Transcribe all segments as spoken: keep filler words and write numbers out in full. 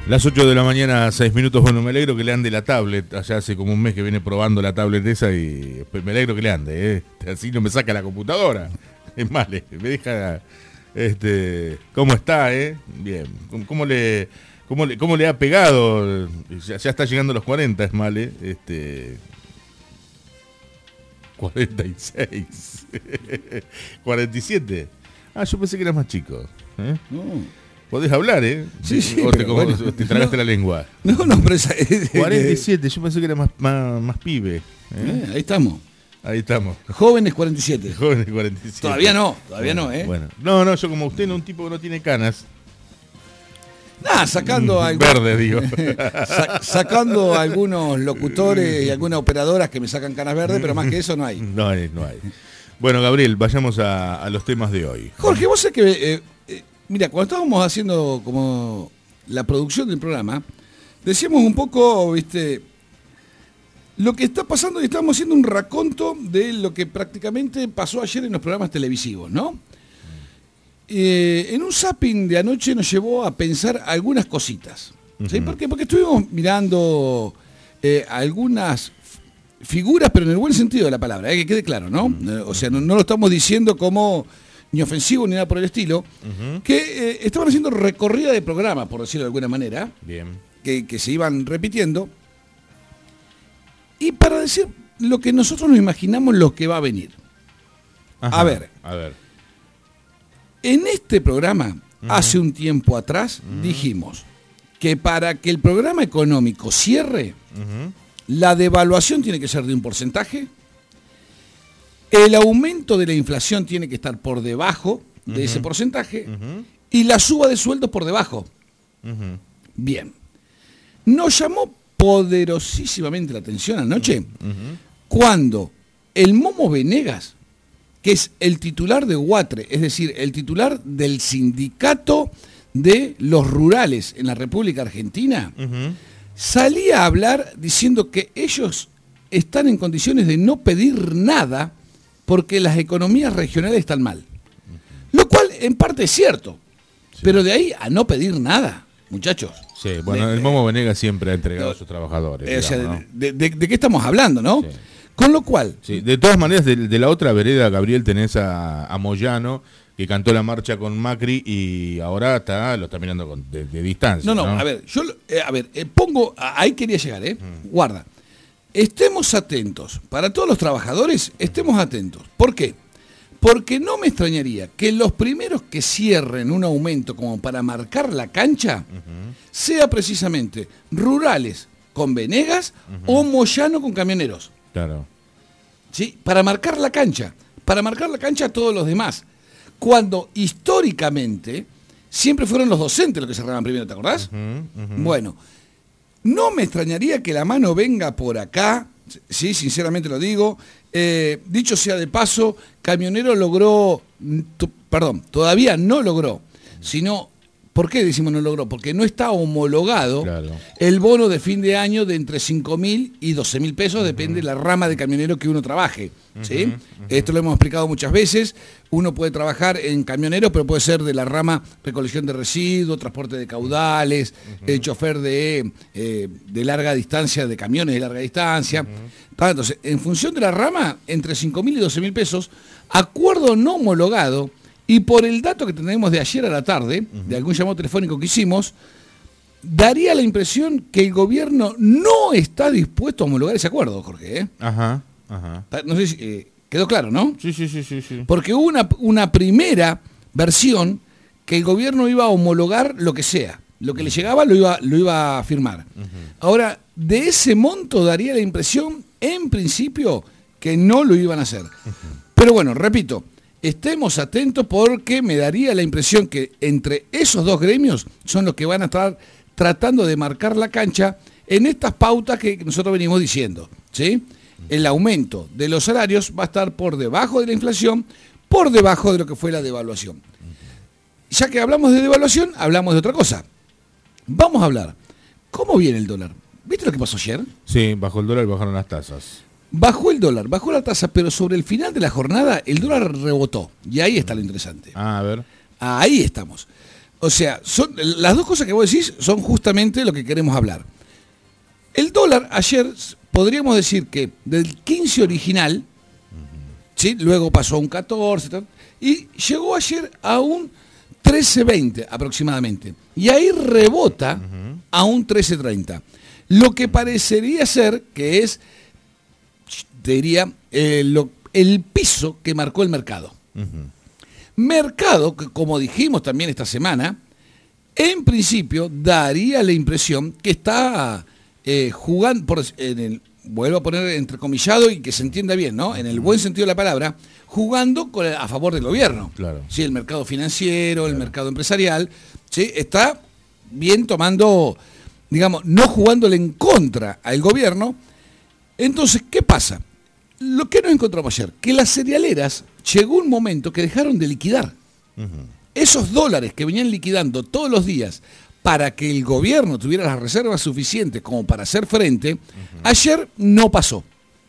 Las ocho de la mañana, seis minutos. Bueno, me alegro que le ande la tablet. Allá hace como un mes que viene probando la tablet esa y pues me alegro que le ande, ¿eh? Así no me saca la computadora. Es más, me deja... Este, ¿cómo está, eh? Bien. ¿Cómo, cómo le, cómo le, cómo le ha pegado? Ya, ya está llegando a los cuarenta, es mal, eh. Este, cuarenta y seis. cuarenta y siete. Ah, yo pensé que eras más chico. ¿Eh? No. Podés hablar, ¿eh? Sí, sí. O te, como, bueno, te tragaste no, la lengua. No, no, pero esa, cuarenta y siete, yo pensé que era más, más, más pibe. ¿eh? Eh, ahí estamos. Ahí estamos. Jóvenes cuarenta y siete. Jóvenes cuarenta y siete. Todavía no, todavía bueno, no, ¿eh? Bueno. No, no, yo como usted no un tipo que no tiene canas. Nah, sacando algún, verde, digo. Sa sacando algunos locutores y algunas operadoras que me sacan canas verdes, pero más que eso no hay. No hay, no hay. Bueno, Gabriel, vayamos a, a los temas de hoy. Jorge, vos sabés que, eh, eh, mira, cuando estábamos haciendo como la producción del programa, decíamos un poco, viste, lo que está pasando y estábamos haciendo un raconto de lo que prácticamente pasó ayer en los programas televisivos, ¿no? Eh, en un zapping de anoche nos llevó a pensar algunas cositas. ¿Sí? Uh-huh. ¿Por qué? Porque estuvimos mirando eh, algunas figuras, pero en el buen sentido de la palabra, eh, que quede claro, ¿no? Uh-huh. O sea, no, no lo estamos diciendo como ni ofensivo ni nada por el estilo, uh-huh. que eh, estaban haciendo recorrida de programa, por decirlo de alguna manera. Bien. Que, que se iban repitiendo. Y para decir lo que nosotros nos imaginamos lo que va a venir. Ajá. A ver. A ver. En este programa, uh-huh. hace un tiempo atrás, uh-huh. dijimos que para que el programa económico cierre, uh-huh. la devaluación tiene que ser de un porcentaje, el aumento de la inflación tiene que estar por debajo de uh-huh. ese porcentaje, uh-huh. y la suba de sueldos por debajo. Uh-huh. Bien. Nos llamó poderosísimamente la atención anoche uh-huh. cuando el Momo Venegas, que es el titular de UATRE, es decir, el titular del sindicato de los rurales en la República Argentina, uh-huh. salía a hablar diciendo que ellos están en condiciones de no pedir nada porque las economías regionales están mal. Uh-huh. Lo cual en parte es cierto, sí. pero de ahí a no pedir nada, muchachos. Sí, bueno, de, el Momo Venegas siempre ha entregado no, a sus trabajadores. Eh, digamos, o sea, ¿no? de, de, de qué estamos hablando, ¿no? Sí. Con lo cual... Sí, de todas maneras, de, de la otra vereda, Gabriel, tenés a, a Moyano, que cantó la marcha con Macri y ahora está lo está mirando con, de, de distancia. No, no, ¿no? a ver, yo eh, a ver, eh, pongo, ahí quería llegar, ¿eh? Mm. Guarda. Estemos atentos, para todos los trabajadores, estemos atentos. ¿Por qué? Porque no me extrañaría que los primeros que cierren un aumento como para marcar la cancha, uh-huh. sea precisamente rurales con Venegas uh-huh. o Moyano con camioneros. Claro. ¿Sí? Para marcar la cancha, para marcar la cancha a todos los demás. Cuando históricamente siempre fueron los docentes los que cerraban primero, ¿te acordás? Uh-huh, uh-huh. Bueno, no me extrañaría que la mano venga por acá, sí, sinceramente lo digo. Eh, dicho sea de paso, Camionero logró, t- perdón, todavía no logró, sino... ¿Por qué decimos no logró? Porque no está homologado claro. el bono de fin de año de entre cinco mil y doce mil pesos, uh-huh. depende de la rama de camionero que uno trabaje. ¿Sí? Uh-huh. Uh-huh. Esto lo hemos explicado muchas veces. Uno puede trabajar en camionero, pero puede ser de la rama recolección de residuos, transporte de caudales, uh-huh. el chofer de, eh, de larga distancia, de camiones de larga distancia. Uh-huh. Entonces, en función de la rama, entre cinco mil y doce mil pesos, acuerdo no homologado. Y por el dato que tenemos de ayer a la tarde, uh-huh. de algún llamado telefónico que hicimos, daría la impresión que el gobierno no está dispuesto a homologar ese acuerdo, Jorge. ¿eh? Ajá, ajá. No sé si eh, quedó claro, ¿no? Sí, sí, sí, sí, sí. Porque hubo una, una primera versión que el gobierno iba a homologar lo que sea. Lo que le llegaba lo iba, lo iba a firmar. Uh-huh. Ahora, de ese monto daría la impresión, en principio, que no lo iban a hacer. Uh-huh. Pero bueno, repito, estemos atentos porque me daría la impresión que entre esos dos gremios son los que van a estar tratando de marcar la cancha en estas pautas que nosotros venimos diciendo, ¿sí? El aumento de los salarios va a estar por debajo de la inflación, por debajo de lo que fue la devaluación. Ya que hablamos de devaluación, hablamos de otra cosa. Vamos a hablar, ¿cómo viene el dólar? ¿Viste lo que pasó ayer? Sí, bajó el dólar y bajaron las tasas. Bajó el dólar, bajó la tasa, pero sobre el final de la jornada el dólar rebotó. Y ahí está lo interesante. Ah, a ver. Ahí estamos. O sea, son, las dos cosas que vos decís son justamente lo que queremos hablar. El dólar ayer, podríamos decir que del quince original, uh-huh. ¿sí? Luego pasó a un catorce, y llegó ayer a un trece veinte aproximadamente. Y ahí rebota uh-huh. a un trece treinta. Lo que parecería ser que es, te diría, eh, lo, el piso que marcó el mercado. Uh-huh. Mercado que, como dijimos también esta semana, en principio daría la impresión que está eh, jugando, por, en el, vuelvo a poner entrecomillado y que se entienda bien, ¿no? En el buen sentido de la palabra, jugando con, a favor del gobierno. Claro. Sí, el mercado financiero, claro. El mercado empresarial, ¿sí? Está bien tomando, digamos, no jugándole en contra al gobierno. Entonces, ¿qué pasa? Lo que nos encontramos ayer, que las cerealeras llegó un momento que dejaron de liquidar. Uh-huh. Esos dólares que venían liquidando todos los días para que el gobierno tuviera las reservas suficientes como para hacer frente, uh-huh. ayer no pasó.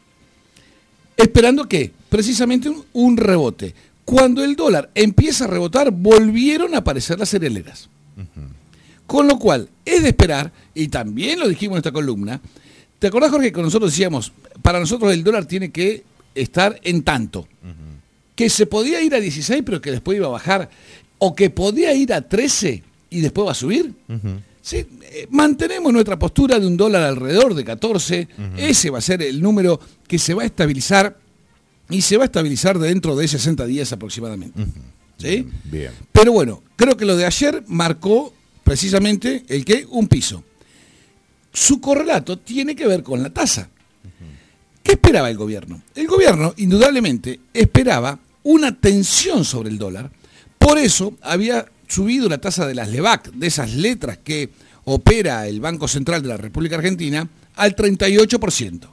Esperando que, precisamente un, un rebote. Cuando el dólar empieza a rebotar, volvieron a aparecer las cerealeras. Uh-huh. Con lo cual, es de esperar, y también lo dijimos en esta columna, ¿te acordás, Jorge, que nosotros decíamos, para nosotros el dólar tiene que estar en tanto? Uh-huh. Que se podía ir a dieciséis, pero que después iba a bajar, o que podía ir a trece y después va a subir. Uh-huh. ¿Sí? Eh, mantenemos nuestra postura de un dólar alrededor de catorce, uh-huh. Ese va a ser el número que se va a estabilizar, y se va a estabilizar dentro de sesenta días aproximadamente. Uh-huh. ¿Sí? Bien. Pero bueno, creo que lo de ayer marcó precisamente el que un piso. Su correlato tiene que ver con la tasa. ¿Qué esperaba el gobierno? El gobierno, indudablemente, esperaba una tensión sobre el dólar. Por eso había subido la tasa de las LEVAC, de esas letras que opera el Banco Central de la República Argentina, al treinta y ocho por ciento.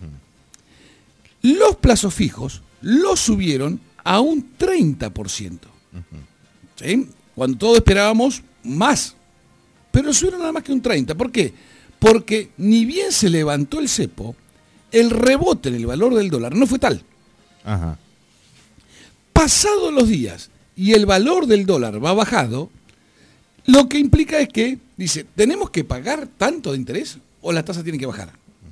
Uh-huh. Los plazos fijos los subieron a un treinta por ciento. Uh-huh. ¿Sí? Cuando todos esperábamos más. Pero subieron nada más que un treinta por ciento. ¿Por qué? Porque ni bien se levantó el cepo, el rebote en el valor del dólar no fue tal. Ajá. Pasados los días y el valor del dólar va bajado, lo que implica es que, dice, ¿tenemos que pagar tanto de interés o las tasas tienen que bajar?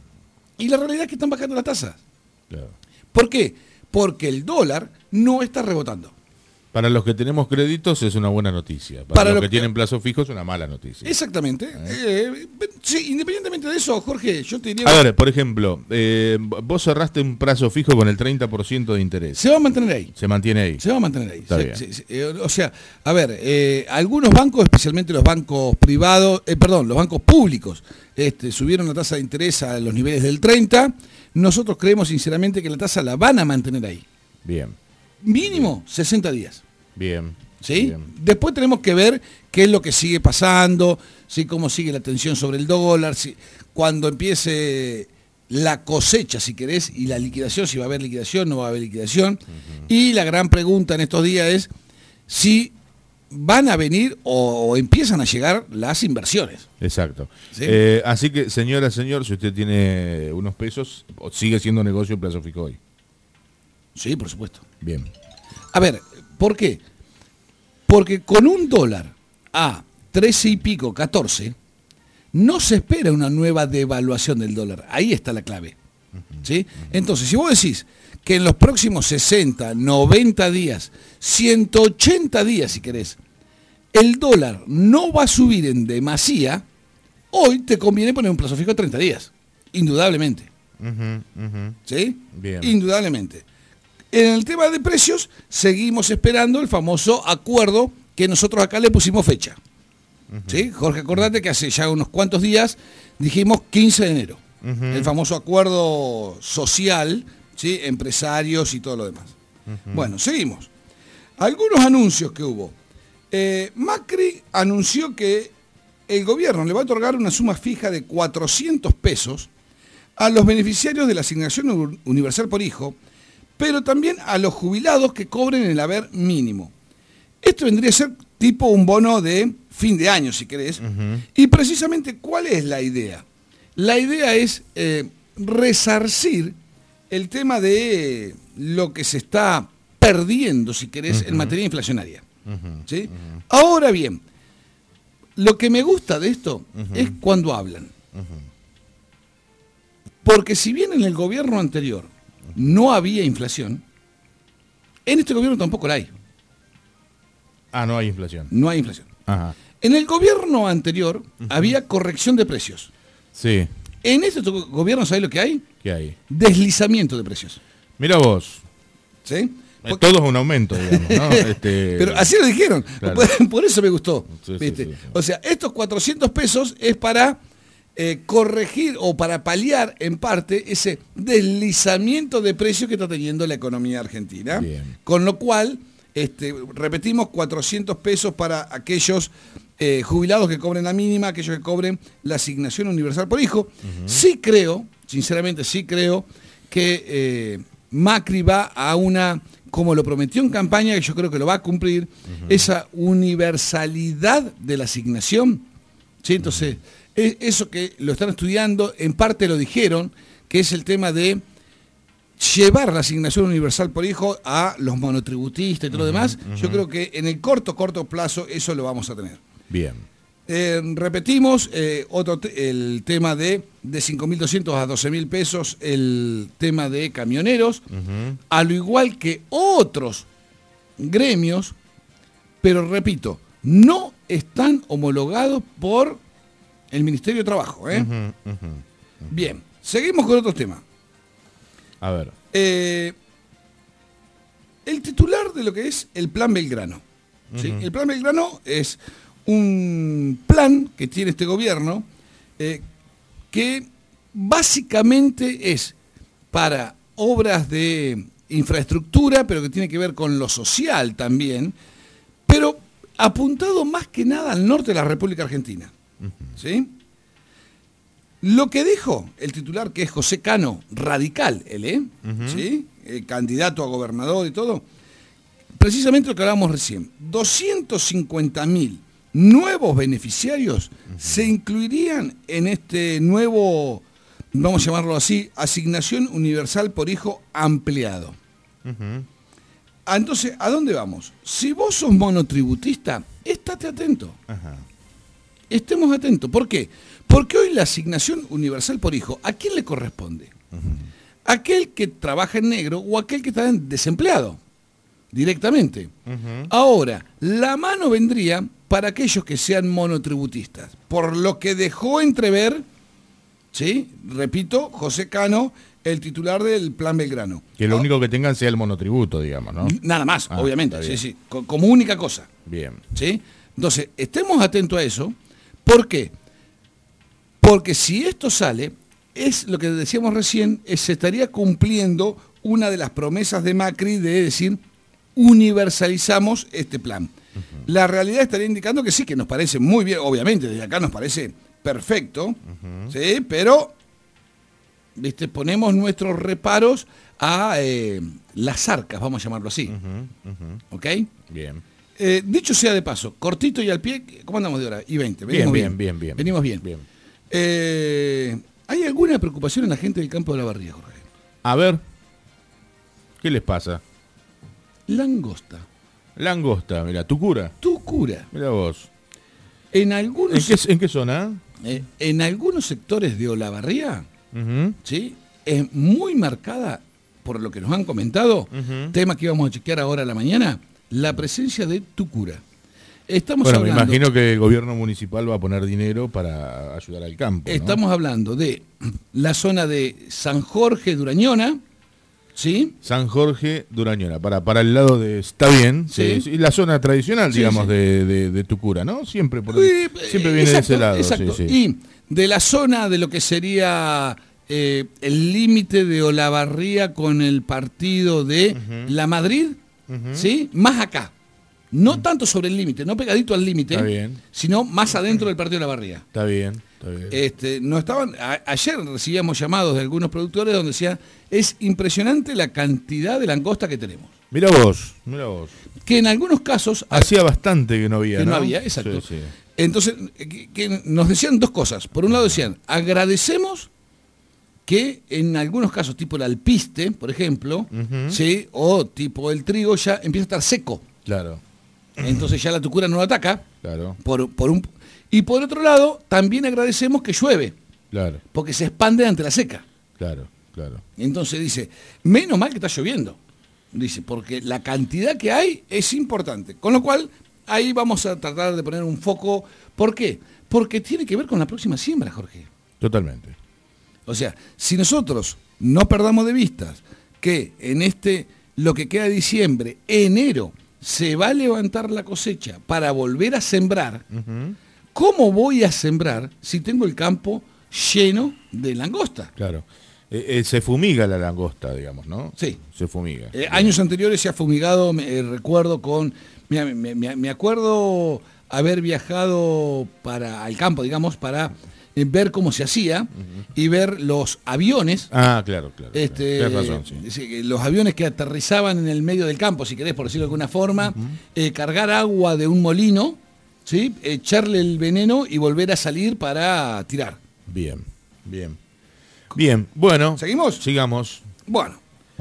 Y la realidad es que están bajando las tasas. Claro. ¿Por qué? Porque el dólar no está rebotando. Para los que tenemos créditos es una buena noticia. Para, Para los lo que, que tienen plazo fijo es una mala noticia. Exactamente. ¿Eh? Eh, sí, independientemente de eso, Jorge, yo te diría... A ver, por ejemplo, eh, vos cerraste un plazo fijo con el treinta por ciento de interés. Se va a mantener ahí. Se mantiene ahí. Se va a mantener ahí. Está se, bien. Se, se, eh, o sea, a ver, eh, algunos bancos, especialmente los bancos privados, eh, perdón, los bancos públicos, este, subieron la tasa de interés a los niveles del treinta. Nosotros creemos sinceramente que la tasa la van a mantener ahí. Bien. Mínimo bien. sesenta días. Bien. ¿Sí? Bien. Después tenemos que ver qué es lo que sigue pasando, ¿sí? Cómo sigue la tensión sobre el dólar, ¿sí? Cuando empiece la cosecha, si querés, y la liquidación, si va a haber liquidación, no va a haber liquidación. Uh-huh. Y la gran pregunta en estos días es si van a venir o, o empiezan a llegar las inversiones. Exacto. ¿Sí? Eh, así que, señora, señor, si usted tiene unos pesos, sigue siendo negocio el plazo fijo hoy. Sí, por supuesto. Bien. A ver, ¿por qué? Porque con un dólar a trece y pico, catorce, no se espera una nueva devaluación del dólar. Ahí está la clave. Uh-huh. ¿Sí? Uh-huh. Entonces, si vos decís que en los próximos sesenta, noventa días, ciento ochenta días, si querés, el dólar no va a subir en demasía, hoy te conviene poner un plazo fijo de treinta días. Indudablemente. Uh-huh. Uh-huh. ¿Sí? Bien. Indudablemente. En el tema de precios, seguimos esperando el famoso acuerdo que nosotros acá le pusimos fecha. Uh-huh. ¿Sí? Jorge, acordate que hace ya unos cuantos días dijimos quince de enero. Uh-huh. El famoso acuerdo social, ¿sí? Empresarios y todo lo demás. Uh-huh. Bueno, seguimos. Algunos anuncios que hubo. Eh, Macri anunció que el gobierno le va a otorgar una suma fija de cuatrocientos pesos a los beneficiarios de la asignación universal por hijo, pero también a los jubilados que cobren el haber mínimo. Esto vendría a ser tipo un bono de fin de año, si querés. Uh-huh. Y precisamente, ¿cuál es la idea? La idea es eh, resarcir el tema de lo que se está perdiendo, si querés, uh-huh. en materia inflacionaria. Uh-huh. ¿Sí? Uh-huh. Ahora bien, lo que me gusta de esto uh-huh. es cuando hablan. Uh-huh. Porque si bien en el gobierno anterior no había inflación, en este gobierno tampoco la hay. Ah, no hay inflación. No hay inflación. Ajá. En el gobierno anterior uh-huh. había corrección de precios. Sí. En este gobierno, ¿sabés lo que hay? ¿Qué hay? Deslizamiento de precios. Mira vos. ¿Sí? Porque... Todo es un aumento, digamos, ¿no? este... Pero así lo dijeron. Claro. Por, por eso me gustó. Sí, ¿viste? Sí, sí, sí. O sea, estos cuatrocientos pesos es para eh, corregir o para paliar en parte ese deslizamiento de precios que está teniendo la economía argentina. Bien. Con lo cual, este, repetimos, cuatrocientos pesos para aquellos eh, jubilados que cobren la mínima, aquellos que cobren la asignación universal por hijo. Uh-huh. Sí creo, sinceramente sí creo, que eh, Macri va a una, como lo prometió en campaña, que yo creo que lo va a cumplir, uh-huh. esa universalidad de la asignación. ¿Sí? Entonces, uh-huh. es, eso que lo están estudiando, en parte lo dijeron, que es el tema de llevar la asignación universal por hijo a los monotributistas y todo uh-huh, lo demás. Uh-huh. Yo creo que en el corto, corto plazo eso lo vamos a tener. Bien. Eh, repetimos eh, otro te- el tema de, de cinco mil doscientos a doce mil pesos, el tema de camioneros, uh-huh. a lo igual que otros gremios, pero repito, no están homologados por el Ministerio de Trabajo. ¿eh? Uh-huh, uh-huh, uh-huh. Bien, seguimos con otro tema. A ver. Eh, el titular de lo que es el Plan Belgrano. ¿sí? Uh-huh. El Plan Belgrano es un plan que tiene este gobierno eh, que básicamente es para obras de infraestructura, pero que tiene que ver con lo social también, pero apuntado más que nada al norte de la República Argentina. Uh-huh. ¿Sí? Lo que dijo el titular, que es José Cano, radical, él, ¿eh? Uh-huh. ¿Sí? El candidato a gobernador y todo, precisamente lo que hablábamos recién, doscientos cincuenta mil nuevos beneficiarios uh-huh. se incluirían en este nuevo, vamos a llamarlo así, asignación universal por hijo ampliado. Uh-huh. Entonces, ¿a dónde vamos? Si vos sos monotributista, estate atento. Uh-huh. Estemos atentos. ¿Por qué? Porque hoy la asignación universal por hijo, ¿a quién le corresponde? Uh-huh. Aquel que trabaja en negro o aquel que está desempleado, directamente. Uh-huh. Ahora, la mano vendría para aquellos que sean monotributistas, por lo que dejó entrever, ¿sí? Repito, José Cano, el titular del Plan Belgrano. Que lo ¿no? único que tengan sea el monotributo, digamos, ¿no? Nada más, ah, obviamente, sí, sí, como única cosa. Bien. ¿Sí? Entonces, estemos atentos a eso. ¿Por qué? Porque si esto sale, es lo que decíamos recién, es, se estaría cumpliendo una de las promesas de Macri de decir, universalizamos este plan. Uh-huh. La realidad estaría indicando que sí, que nos parece muy bien, obviamente, desde acá nos parece perfecto, uh-huh. ¿sí? Pero, ¿viste? Ponemos nuestros reparos a eh, las arcas, vamos a llamarlo así. Uh-huh. Uh-huh. ¿Ok? Bien. Eh, dicho sea de paso, cortito y al pie, ¿cómo andamos de hora? Y veinte. Venimos bien, bien, bien, bien. Venimos bien. bien. Eh, ¿Hay alguna preocupación en la gente del campo de la Barría, Jorge? A ver, ¿qué les pasa? Langosta. Langosta, mira, Tucura. Tucura. Mira vos. En algunos ¿En qué, en qué zona? Eh, en algunos sectores de Olavarría, uh-huh. ¿sí? Es muy marcada, por lo que nos han comentado, uh-huh. tema que íbamos a chequear ahora a la mañana, la presencia de Tucura. Estamos bueno, hablando, me imagino que el gobierno municipal va a poner dinero para ayudar al campo, ¿no? Estamos hablando de la zona de San Jorge, Durañona, ¿sí? San Jorge, Durañona, para, para el lado de... Está bien, sí. sí, la zona tradicional, sí, digamos, sí. De, de, de Tucura, ¿no? Siempre, por el, eh, siempre viene exacto, de ese lado. Exacto. Sí, sí. Y de la zona de lo que sería eh, el límite de Olavarría con el partido de uh-huh. La Madrid, uh-huh. ¿sí? Más acá. No uh-huh. tanto sobre el límite, no pegadito al límite, sino más adentro del partido de Olavarría. Está bien, está bien. Este, no estaban, a, ayer recibíamos llamados de algunos productores donde decían, es impresionante la cantidad de langosta que tenemos. Mira vos, mira vos. Que en algunos casos... Hacía bastante que no había, que ¿no? no había, exacto. Sí, sí. Entonces, que, que nos decían dos cosas. Por un lado decían, agradecemos que en algunos casos, tipo el alpiste, por ejemplo, uh-huh. ¿sí? O tipo el trigo, ya empieza a estar seco. Claro. Entonces ya la tucura no lo ataca. Claro. Por, por un, Y por otro lado, también agradecemos que llueve. Claro. Porque se expande ante la seca. Claro, claro. Entonces dice, menos mal que está lloviendo. Dice, porque la cantidad que hay es importante. Con lo cual, ahí vamos a tratar de poner un foco. ¿Por qué? Porque tiene que ver con la próxima siembra, Jorge. Totalmente. O sea, si nosotros no perdamos de vista que en este, lo que queda de diciembre, enero, se va a levantar la cosecha para volver a sembrar, uh-huh. ¿Cómo voy a sembrar si tengo el campo lleno de langosta? Claro. Eh, eh, se fumiga la langosta, digamos, ¿no? Sí. Se fumiga. Eh, años anteriores se ha fumigado, me, eh, recuerdo con... Mira, me, me, me acuerdo haber viajado para al campo, digamos, para eh, ver cómo se hacía uh-huh. y ver los aviones. Ah, claro, claro. Este, claro. Tienes razón, sí. Los aviones que aterrizaban en el medio del campo, si querés, por decirlo de alguna forma, uh-huh. eh, cargar agua de un molino, ¿sí? Echarle el veneno y volver a salir para tirar. Bien, bien. Bien, bueno. ¿Seguimos? Sigamos. Bueno.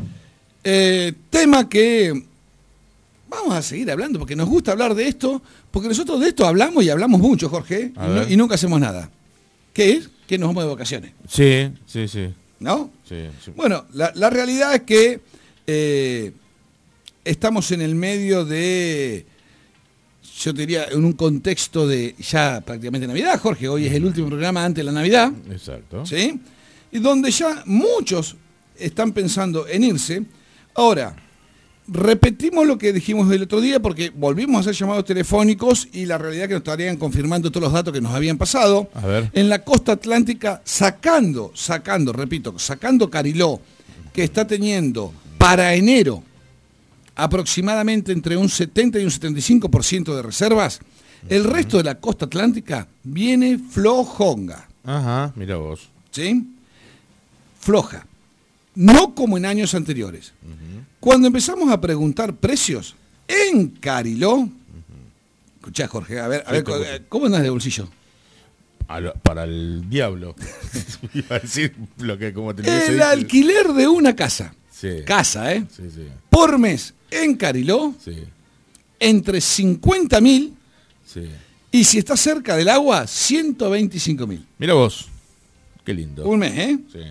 Eh, tema que vamos a seguir hablando, porque nos gusta hablar de esto, porque nosotros de esto hablamos y hablamos mucho, Jorge, y, no, y nunca hacemos nada. ¿Qué es? Que nos vamos de vacaciones. Sí, sí, sí. ¿No? Sí, sí. Bueno, la, la realidad es que eh, estamos en el medio de... Yo te diría, en un contexto de ya prácticamente Navidad, Jorge. Hoy es el último programa antes de la Navidad. Exacto. ¿Sí? Y donde ya muchos están pensando en irse. Ahora, repetimos lo que dijimos el otro día porque volvimos a hacer llamados telefónicos y la realidad es que nos estarían confirmando todos los datos que nos habían pasado. A ver. En la costa atlántica, sacando, sacando, repito, sacando Cariló, que está teniendo para enero aproximadamente entre un setenta y un setenta y cinco por ciento de reservas, el resto de la costa atlántica viene flojonga. Ajá, mira vos. ¿Sí? Floja. No como en años anteriores. Uh-huh. Cuando empezamos a preguntar precios en Cariló, uh-huh. Escuchá, Jorge, a ver, a ver, ¿cómo, ¿cómo andás de bolsillo? Lo, para el diablo. Iba a decir lo que como te lo El dicho. alquiler de una casa. Sí. Casa, ¿eh? Sí, sí. Por mes en Cariló, sí. entre cincuenta mil sí. y si está cerca del agua, ciento veinticinco mil. Mira vos, qué lindo. Un mes, ¿eh? Sí.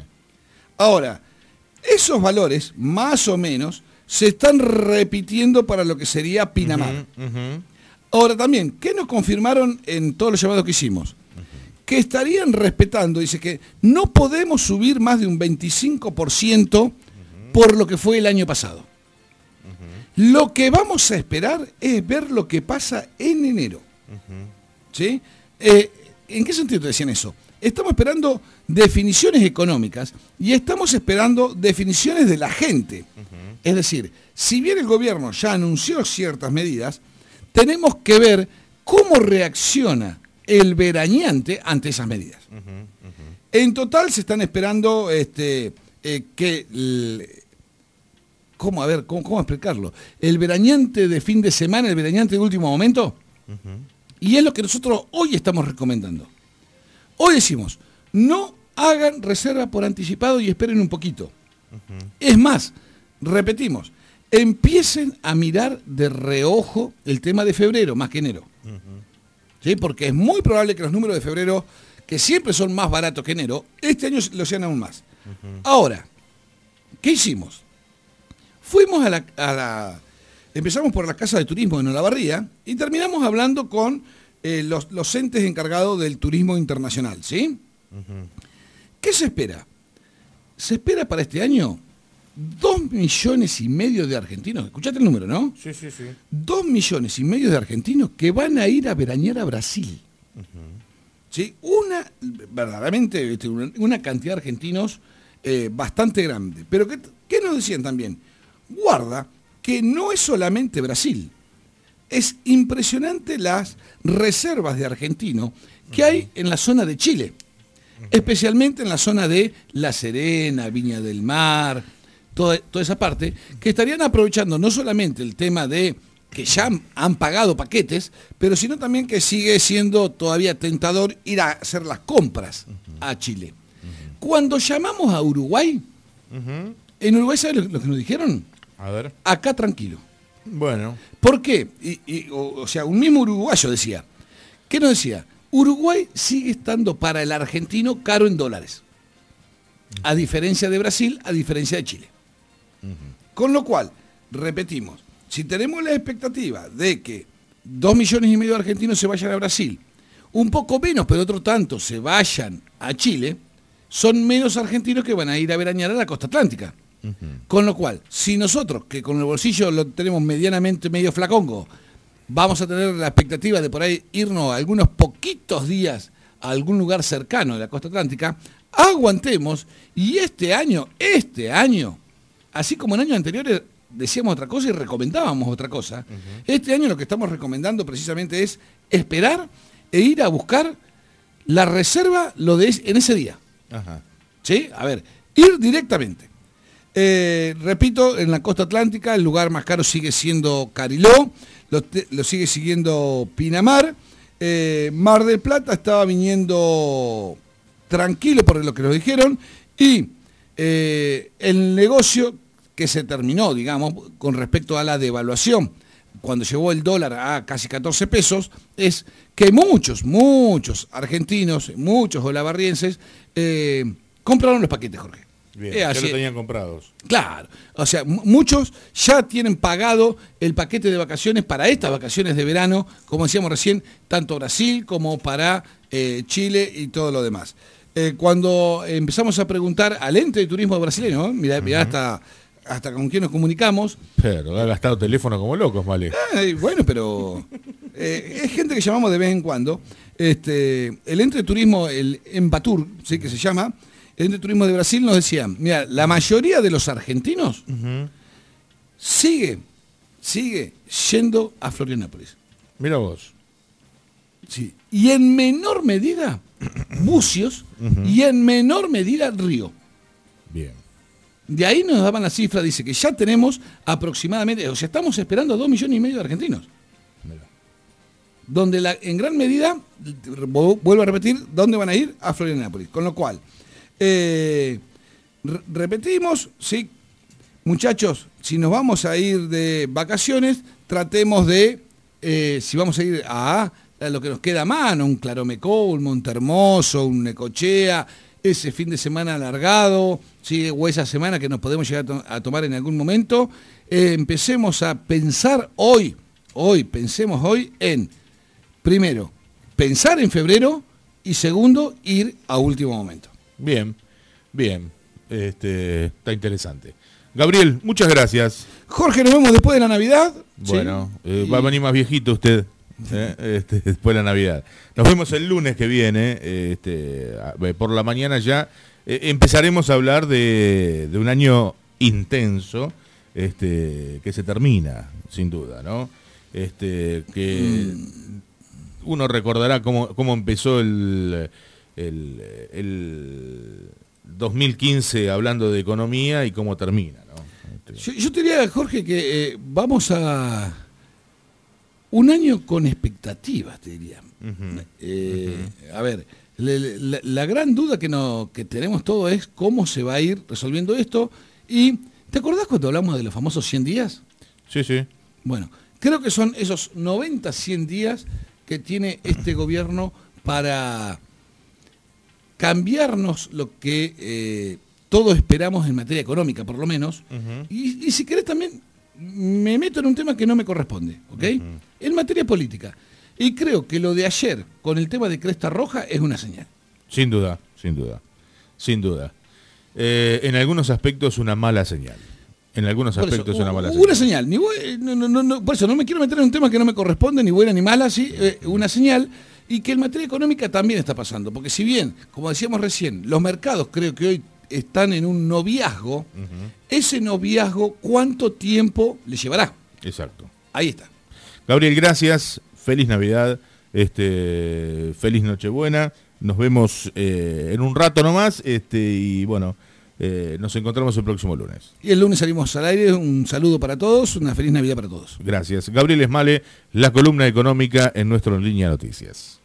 Ahora, esos valores, más o menos, se están repitiendo para lo que sería Pinamar. Uh-huh, uh-huh. Ahora también, ¿qué nos confirmaron en todos los llamados que hicimos? Uh-huh. Que estarían respetando, dice que no podemos subir más de un veinticinco por ciento uh-huh. por lo que fue el año pasado. Uh-huh. Lo que vamos a esperar es ver lo que pasa en enero. Uh-huh. ¿Sí? Eh, ¿En qué sentido te decían eso? Estamos esperando definiciones económicas y estamos esperando definiciones de la gente. Uh-huh. Es decir, si bien el gobierno ya anunció ciertas medidas, tenemos que ver cómo reacciona el veraneante ante esas medidas. Uh-huh. Uh-huh. En total se están esperando este, eh, que... El, ¿Cómo? A ver, ¿cómo, cómo explicarlo? El veraneante de fin de semana, el veraneante de último momento, uh-huh. y es lo que nosotros hoy estamos recomendando. Hoy decimos, no hagan reserva por anticipado y esperen un poquito. Uh-huh. Es más, repetimos, empiecen a mirar de reojo el tema de febrero, más que enero. Uh-huh. ¿Sí? Porque es muy probable que los números de febrero, que siempre son más baratos que enero, este año lo sean aún más. Uh-huh. Ahora, ¿qué hicimos? Fuimos a la, a la... Empezamos por la Casa de Turismo de Olavarría y terminamos hablando con... Eh, los, los entes encargados del turismo internacional, ¿sí? Uh-huh. ¿Qué se espera? Se espera para este año dos millones y medio de argentinos. Escuchate el número, ¿no? Sí, sí, sí. Dos millones y medio de argentinos que van a ir a veranear a Brasil. Uh-huh. ¿Sí? Una, verdaderamente, una cantidad de argentinos eh, bastante grande. Pero ¿qué, qué nos decían también? Guarda que no es solamente Brasil. Es impresionante las reservas de argentino que hay en la zona de Chile, especialmente en la zona de La Serena, Viña del Mar, toda, toda esa parte, que estarían aprovechando no solamente el tema de que ya han, han pagado paquetes, pero sino también que sigue siendo todavía tentador ir a hacer las compras a Chile. Cuando llamamos a Uruguay, en Uruguay, ¿sabes lo, lo que nos dijeron? A ver. Acá tranquilo. Bueno. ¿Por qué? Y, y, o, o sea, un mismo uruguayo decía. ¿Qué nos decía? Uruguay sigue estando para el argentino caro en dólares. A diferencia de Brasil, a diferencia de Chile. Uh-huh. Con lo cual, repetimos, si tenemos la expectativa de que dos millones y medio de argentinos se vayan a Brasil, un poco menos, pero otro tanto, se vayan a Chile, son menos argentinos que van a ir a veranear a la costa atlántica. Uh-huh. Con lo cual, si nosotros, que con el bolsillo lo tenemos medianamente medio flacongo, vamos a tener la expectativa de por ahí irnos algunos poquitos días a algún lugar cercano de la costa atlántica, aguantemos, y este año, este año, así como en años anteriores decíamos otra cosa y recomendábamos otra cosa, uh-huh. Este año lo que estamos recomendando precisamente es esperar e ir a buscar la reserva lo de es, en ese día. Ajá. ¿Sí? A ver, ir directamente. Eh, repito, en la costa atlántica el lugar más caro sigue siendo Cariló, lo, te, lo sigue siguiendo Pinamar, eh, Mar del Plata estaba viniendo tranquilo por lo que nos dijeron, y eh, el negocio que se terminó, digamos, con respecto a la devaluación, cuando llegó el dólar a casi catorce pesos, es que muchos, muchos argentinos, muchos olavarrienses, eh, compraron los paquetes, Jorge. Bien, ya lo tenían comprados. Claro, o sea, m- muchos ya tienen pagado el paquete de vacaciones para estas vacaciones de verano, como decíamos recién, tanto Brasil como para eh, Chile y todo lo demás. Eh, cuando empezamos a preguntar al ente de turismo brasileño, ¿eh? mirá, mirá uh-huh. hasta, hasta con quién nos comunicamos. Pero ha gastado teléfono como locos, vale. Eh, bueno, pero eh, es gente que llamamos de vez en cuando. Este, el ente de turismo, el Embatur, ¿sí? que se llama, el ente de turismo de Brasil nos decía, mira, la mayoría de los argentinos uh-huh. sigue, sigue yendo a Florianópolis. Mira vos. Sí. Y en menor medida, Bucios, uh-huh. y en menor medida, Río. Bien. De ahí nos daban la cifra, dice que ya tenemos aproximadamente, o sea, estamos esperando a dos millones y medio de argentinos. Mira. Donde la, en gran medida, vuelvo a repetir, ¿dónde van a ir? A Florianópolis. Con lo cual, eh, re- repetimos, sí, muchachos, si nos vamos a ir de vacaciones, tratemos de, eh, si vamos a ir a... lo que nos queda a mano, un Claromecó, un Montehermoso, un Necochea, ese fin de semana alargado, ¿sí? o esa semana que nos podemos llegar a, to- a tomar en algún momento, eh, empecemos a pensar hoy, hoy, pensemos hoy en, primero, pensar en febrero y segundo, ir a último momento. Bien, bien, este, está interesante. Gabriel, muchas gracias. Jorge, nos vemos después de la Navidad. Bueno, ¿sí? eh, y... va a venir más viejito usted. Eh, este, después de la Navidad. Nos vemos el lunes que viene, este, por la mañana ya. Eh, empezaremos a hablar de, de un año intenso, este, que se termina, sin duda, ¿no? Este, que mm. uno recordará cómo, cómo empezó el, el, el dos mil quince hablando de economía y cómo termina, ¿no? Este... Yo, yo te diría, Jorge, que eh, vamos a... un año con expectativas, te diría. Uh-huh. Eh, uh-huh. A ver, la, la, la gran duda que, no, que tenemos todos es cómo se va a ir resolviendo esto. Y ¿te acordás cuando hablamos de los famosos cien días? Sí, sí. Bueno, creo que son esos noventa, cien días que tiene este gobierno para cambiarnos lo que eh, todos esperamos en materia económica, por lo menos. Uh-huh. Y, y si querés también... me meto en un tema que no me corresponde, ¿ok? Uh-huh. En materia política. Y creo que lo de ayer con el tema de Cresta Roja es una señal. Sin duda, sin duda, sin duda. Eh, en algunos aspectos una mala señal. En algunos por aspectos eso, una mala una señal. señal. Ni bu- no, no, no, por eso no me quiero meter en un tema que no me corresponde, ni buena ni mala, sí, eh, una señal. Y que en materia económica también está pasando. Porque si bien, como decíamos recién, los mercados creo que hoy están en un noviazgo, uh-huh. ese noviazgo, ¿cuánto tiempo le llevará? Exacto. Ahí está. Gabriel, gracias. Feliz Navidad. Este, feliz Nochebuena. Nos vemos eh, en un rato nomás. Este, y bueno, eh, nos encontramos el próximo lunes. Y el lunes salimos al aire. Un saludo para todos. Una feliz Navidad para todos. Gracias. Gabriel Esmale, la columna económica en nuestro En Línea Noticias.